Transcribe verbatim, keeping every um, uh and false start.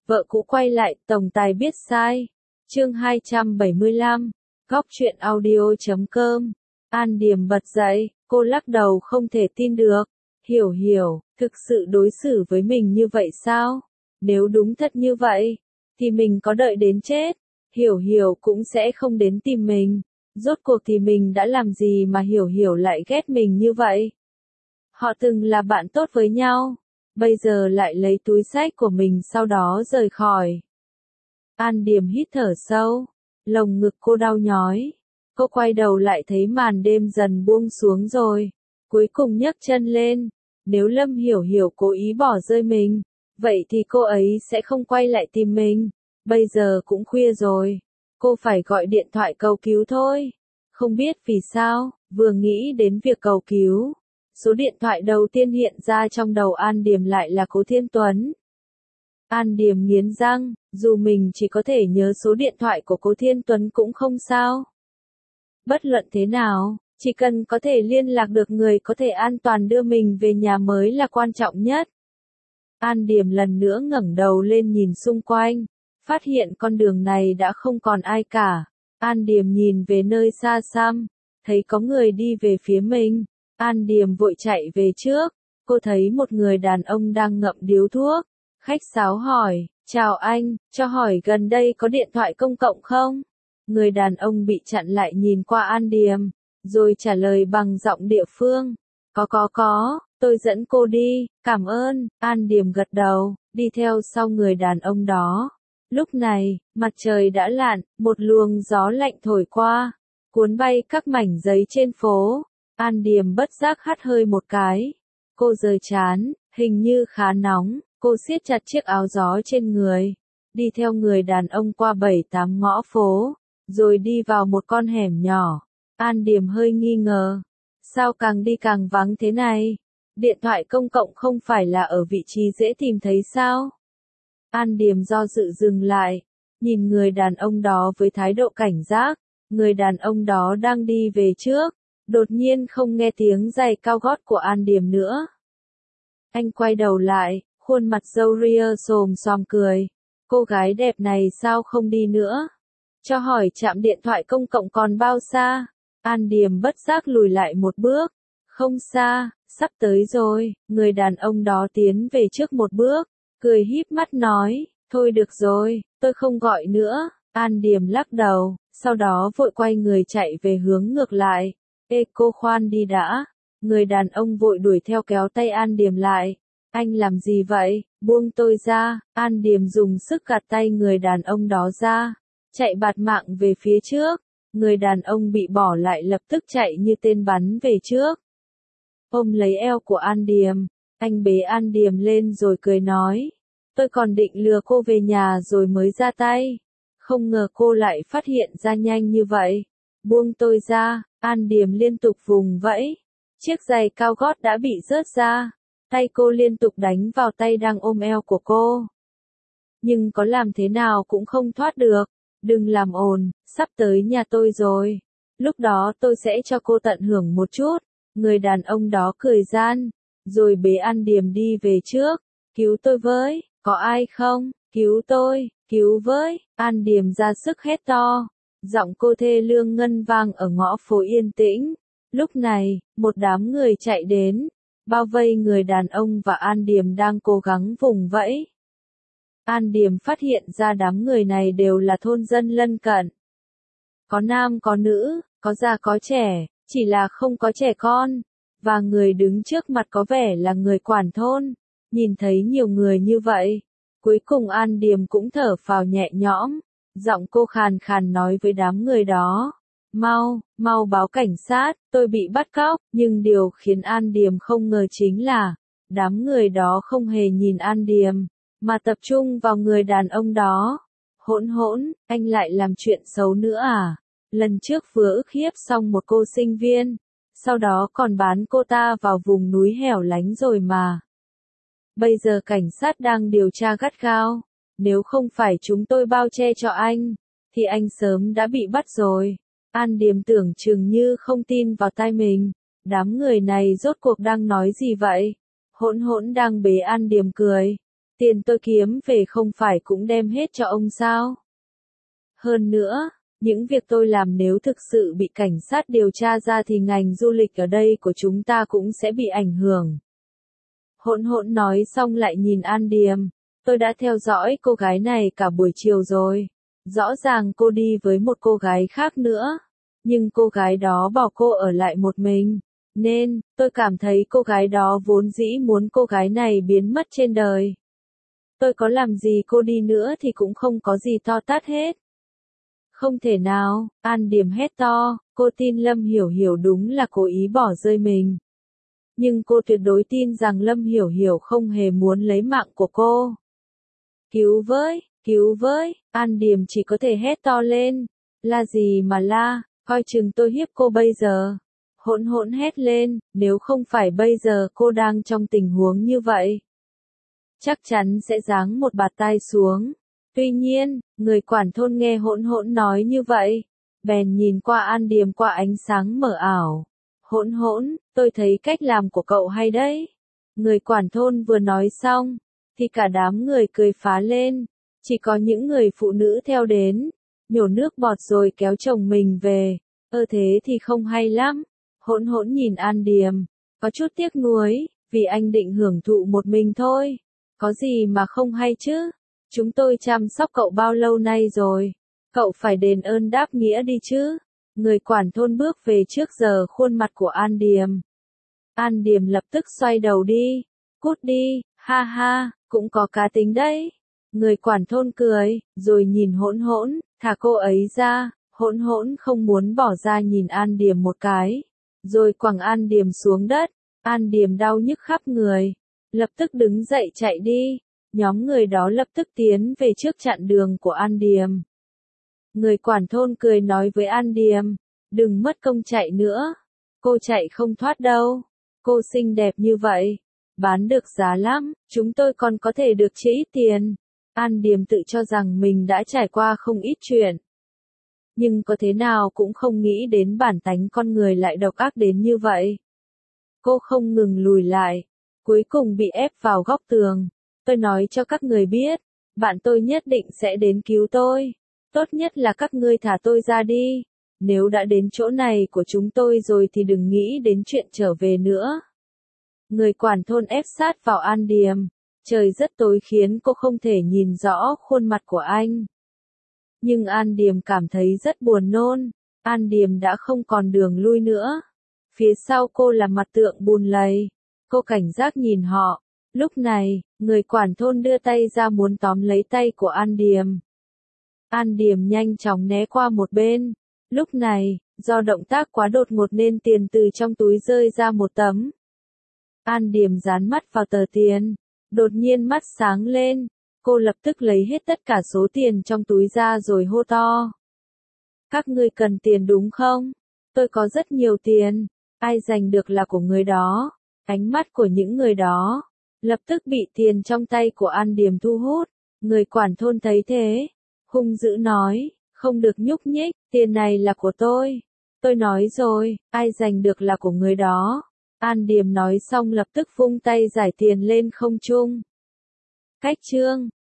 Vợ cũ quay lại, tổng tài biết sai. Chương hai trăm bảy mươi lăm, góc truyện audio chấm com. An Điềm bật dậy, cô lắc đầu không thể tin được. Hiểu Hiểu, thực sự đối xử với mình như vậy sao? Nếu đúng thật như vậy, thì mình có đợi đến chết, Hiểu Hiểu cũng sẽ không đến tìm mình. Rốt cuộc thì mình đã làm gì mà Hiểu Hiểu lại ghét mình như vậy? Họ từng là bạn tốt với nhau, bây giờ lại lấy túi xách của mình sau đó rời khỏi. An Điềm hít thở sâu, lồng ngực cô đau nhói. Cô quay đầu lại thấy màn đêm dần buông xuống rồi. Cuối cùng nhấc chân lên. Nếu Lâm Hiểu Hiểu cố ý bỏ rơi mình, vậy thì cô ấy sẽ không quay lại tìm mình. Bây giờ cũng khuya rồi. Cô phải gọi điện thoại cầu cứu thôi. Không biết vì sao, vừa nghĩ đến việc cầu cứu, số điện thoại đầu tiên hiện ra trong đầu An Điềm lại là Cố Thiên Tuấn. An Điềm nghiến răng, dù mình chỉ có thể nhớ số điện thoại của Cố Thiên Tuấn cũng không sao. Bất luận thế nào, chỉ cần có thể liên lạc được người có thể an toàn đưa mình về nhà mới là quan trọng nhất. An Điềm lần nữa ngẩng đầu lên nhìn xung quanh, phát hiện con đường này đã không còn ai cả. An Điềm nhìn về nơi xa xăm, thấy có người đi về phía mình. An Điềm vội chạy về trước, cô thấy một người đàn ông đang ngậm điếu thuốc. Khách sáo hỏi, chào anh, cho hỏi gần đây có điện thoại công cộng không? Người đàn ông bị chặn lại nhìn qua An Điềm, rồi trả lời bằng giọng địa phương. Có có có, tôi dẫn cô đi, cảm ơn. An Điềm gật đầu, đi theo sau người đàn ông đó. Lúc này, mặt trời đã lặn, một luồng gió lạnh thổi qua, cuốn bay các mảnh giấy trên phố. An Điềm bất giác hắt hơi một cái. Cô rời trán, hình như khá nóng, cô siết chặt chiếc áo gió trên người, đi theo người đàn ông qua bảy tám ngõ phố, rồi đi vào một con hẻm nhỏ. An Điềm hơi nghi ngờ, sao càng đi càng vắng thế này? Điện thoại công cộng không phải là ở vị trí dễ tìm thấy sao? An Điềm do dự dừng lại, nhìn người đàn ông đó với thái độ cảnh giác. Người đàn ông đó đang đi về trước, đột nhiên không nghe tiếng giày cao gót của An Điềm nữa. Anh quay đầu lại, khuôn mặt râu ria xồm xoàm cười. Cô gái đẹp này sao không đi nữa? Cho hỏi trạm điện thoại công cộng còn bao xa? An Điềm bất giác lùi lại một bước. Không xa, sắp tới rồi. Người đàn ông đó tiến về trước một bước, cười híp mắt nói, thôi được rồi, tôi không gọi nữa. An Điềm lắc đầu, sau đó vội quay người chạy về hướng ngược lại. Ê cô khoan đi đã. Người đàn ông vội đuổi theo kéo tay An Điềm lại. Anh làm gì vậy? Buông tôi ra. An Điềm dùng sức gạt tay người đàn ông đó ra, chạy bạt mạng về phía trước. Người đàn ông bị bỏ lại lập tức chạy như tên bắn về trước. Ôm lấy eo của An Điềm, anh bế An Điềm lên rồi cười nói, tôi còn định lừa cô về nhà rồi mới ra tay. Không ngờ cô lại phát hiện ra nhanh như vậy. Buông tôi ra. An Điềm liên tục vùng vẫy. Chiếc giày cao gót đã bị rớt ra. Tay cô liên tục đánh vào tay đang ôm eo của cô. Nhưng có làm thế nào cũng không thoát được. Đừng làm ồn, sắp tới nhà tôi rồi. Lúc đó tôi sẽ cho cô tận hưởng một chút. Người đàn ông đó cười gian, rồi bế An Điềm đi về trước. Cứu tôi với, có ai không? Cứu tôi, cứu với. An Điềm ra sức hét to. Giọng cô thê lương ngân vang ở ngõ phố yên tĩnh. Lúc này, một đám người chạy đến, bao vây người đàn ông và An Điềm đang cố gắng vùng vẫy. An Điềm phát hiện ra đám người này đều là thôn dân lân cận. Có nam có nữ, có già có trẻ, chỉ là không có trẻ con. Và người đứng trước mặt có vẻ là người quản thôn. Nhìn thấy nhiều người như vậy, cuối cùng An Điềm cũng thở phào nhẹ nhõm. Giọng cô khàn khàn nói với đám người đó. Mau, mau báo cảnh sát, tôi bị bắt cóc. Nhưng điều khiến An Điềm không ngờ chính là, đám người đó không hề nhìn An Điềm, mà tập trung vào người đàn ông đó. Hỗn hỗn, anh lại làm chuyện xấu nữa à? Lần trước vừa ức hiếp xong một cô sinh viên, sau đó còn bán cô ta vào vùng núi hẻo lánh rồi mà. Bây giờ cảnh sát đang điều tra gắt gao. Nếu không phải chúng tôi bao che cho anh, thì anh sớm đã bị bắt rồi. An Điềm tưởng chừng như không tin vào tai mình. Đám người này rốt cuộc đang nói gì vậy? Hỗn hỗn đang bế An Điềm cười. Tiền tôi kiếm về không phải cũng đem hết cho ông sao? Hơn nữa, những việc tôi làm nếu thực sự bị cảnh sát điều tra ra thì ngành du lịch ở đây của chúng ta cũng sẽ bị ảnh hưởng. Hỗn hỗn nói xong lại nhìn An Điềm. Tôi đã theo dõi cô gái này cả buổi chiều rồi. Rõ ràng cô đi với một cô gái khác nữa. Nhưng cô gái đó bỏ cô ở lại một mình. Nên, tôi cảm thấy cô gái đó vốn dĩ muốn cô gái này biến mất trên đời. Tôi có làm gì cô đi nữa thì cũng không có gì to tát hết. Không thể nào, An Điềm hét to, cô tin Lâm Hiểu Hiểu đúng là cố ý bỏ rơi mình. Nhưng cô tuyệt đối tin rằng Lâm Hiểu Hiểu không hề muốn lấy mạng của cô. Cứu với, cứu với, An Điềm chỉ có thể hét to lên. La gì mà la, coi chừng tôi hiếp cô bây giờ. Hỗn hỗn hét lên, nếu không phải bây giờ cô đang trong tình huống như vậy. Chắc chắn sẽ giáng một bạt tai xuống. Tuy nhiên, người quản thôn nghe hỗn hỗn nói như vậy. Bèn nhìn qua An Điềm qua ánh sáng mờ ảo. Hỗn hỗn, tôi thấy cách làm của cậu hay đấy. Người quản thôn vừa nói xong, thì cả đám người cười phá lên. Chỉ có những người phụ nữ theo đến, nhổ nước bọt rồi kéo chồng mình về. Ơ thế thì không hay lắm. Hỗn hỗn nhìn An Điềm, có chút tiếc nuối, vì anh định hưởng thụ một mình thôi. Có gì mà không hay chứ? Chúng tôi chăm sóc cậu bao lâu nay rồi? Cậu phải đền ơn đáp nghĩa đi chứ? Người quản thôn bước về trước giờ khuôn mặt của An Điềm. An Điềm lập tức xoay đầu đi. Cút đi, ha ha, cũng có cá tính đấy. Người quản thôn cười, rồi nhìn hỗn hỗn, thả cô ấy ra. Hỗn hỗn không muốn bỏ ra nhìn An Điềm một cái. Rồi quẳng An Điềm xuống đất. An Điềm đau nhức khắp người. Lập tức đứng dậy chạy đi. Nhóm người đó lập tức tiến về trước chặn đường của An Điềm. Người quản thôn cười nói với An Điềm, đừng mất công chạy nữa. Cô chạy không thoát đâu. Cô xinh đẹp như vậy. Bán được giá lắm, chúng tôi còn có thể được chia ít tiền. An Điềm tự cho rằng mình đã trải qua không ít chuyện. Nhưng có thế nào cũng không nghĩ đến bản tánh con người lại độc ác đến như vậy. Cô không ngừng lùi lại. Cuối cùng bị ép vào góc tường. Tôi nói cho các người biết, bạn tôi nhất định sẽ đến cứu tôi. Tốt nhất là các ngươi thả tôi ra đi. Nếu đã đến chỗ này của chúng tôi rồi thì đừng nghĩ đến chuyện trở về nữa. Người quản thôn ép sát vào An Điềm. Trời rất tối khiến cô không thể nhìn rõ khuôn mặt của anh. Nhưng An Điềm cảm thấy rất buồn nôn. An Điềm đã không còn đường lui nữa. Phía sau cô là mặt tượng bùn lầy. Cô cảnh giác nhìn họ. Lúc này, người quản thôn đưa tay ra muốn tóm lấy tay của An Điềm. An Điềm nhanh chóng né qua một bên. Lúc này, do động tác quá đột ngột nên tiền từ trong túi rơi ra một tấm. An Điềm dán mắt vào tờ tiền. Đột nhiên mắt sáng lên. Cô lập tức lấy hết tất cả số tiền trong túi ra rồi hô to. Các ngươi cần tiền đúng không? Tôi có rất nhiều tiền. Ai giành được là của người đó. Ánh mắt của những người đó lập tức bị tiền trong tay của An Điềm thu hút. Người quản thôn thấy thế, hung dữ nói, không được nhúc nhích, tiền này là của tôi. Tôi nói rồi, ai giành được là của người đó. An Điềm nói xong lập tức vung tay giải tiền lên không trung. Cách chương